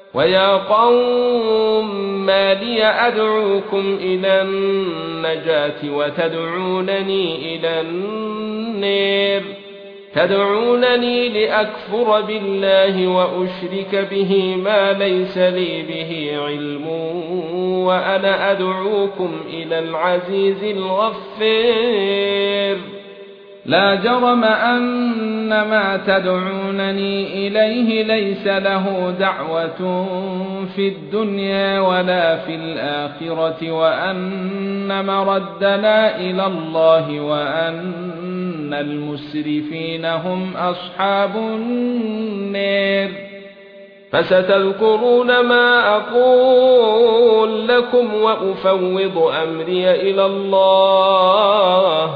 ويا قوم ما لي أدعوكم إلى النجاة وتدعونني إلى النار تدعونني لأكفر بالله وأشرك به ما ليس لي به علم وأنا أدعوكم إلى العزيز الغفار لا جرم أن ما تدعونني إليه ليس له دعوة في الدنيا ولا في الآخرة وأن مردنا إلى الله وأن المسرفين هم أصحاب النار فستذكرون ما أقول لكم وأفوض أمري إلى الله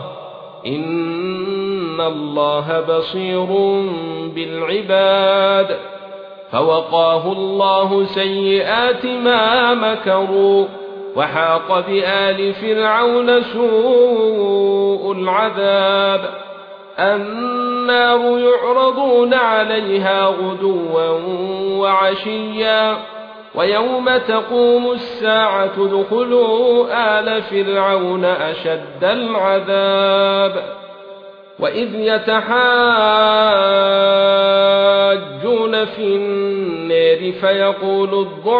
إن الله بصير بالعباد فوقاه الله سيئات ما مكروا وحاق بآل فرعون سوء العذاب النار يعرضون عليها غدوا وعشيا ويوم تقوم الساعة ادخلوا آل فرعون أشد العذاب وإذ يتحاجون في النار فيقول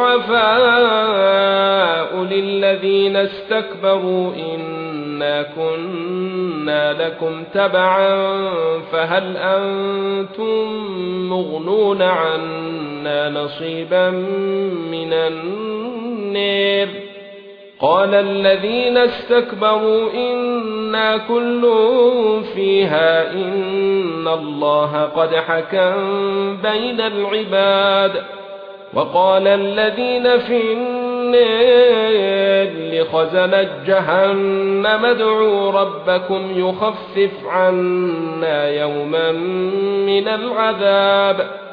الضعفاء للذين استكبروا إنا كنا لكم تبعا فهل أنتم مغنون عنا نصيبا من النار قال الذين استكبروا إنا كل فيها إن الله قد حكم بين العباد وقال الذين في النار لخزنة جهنم ادعوا ربكم يخفف عنا يوما من العذاب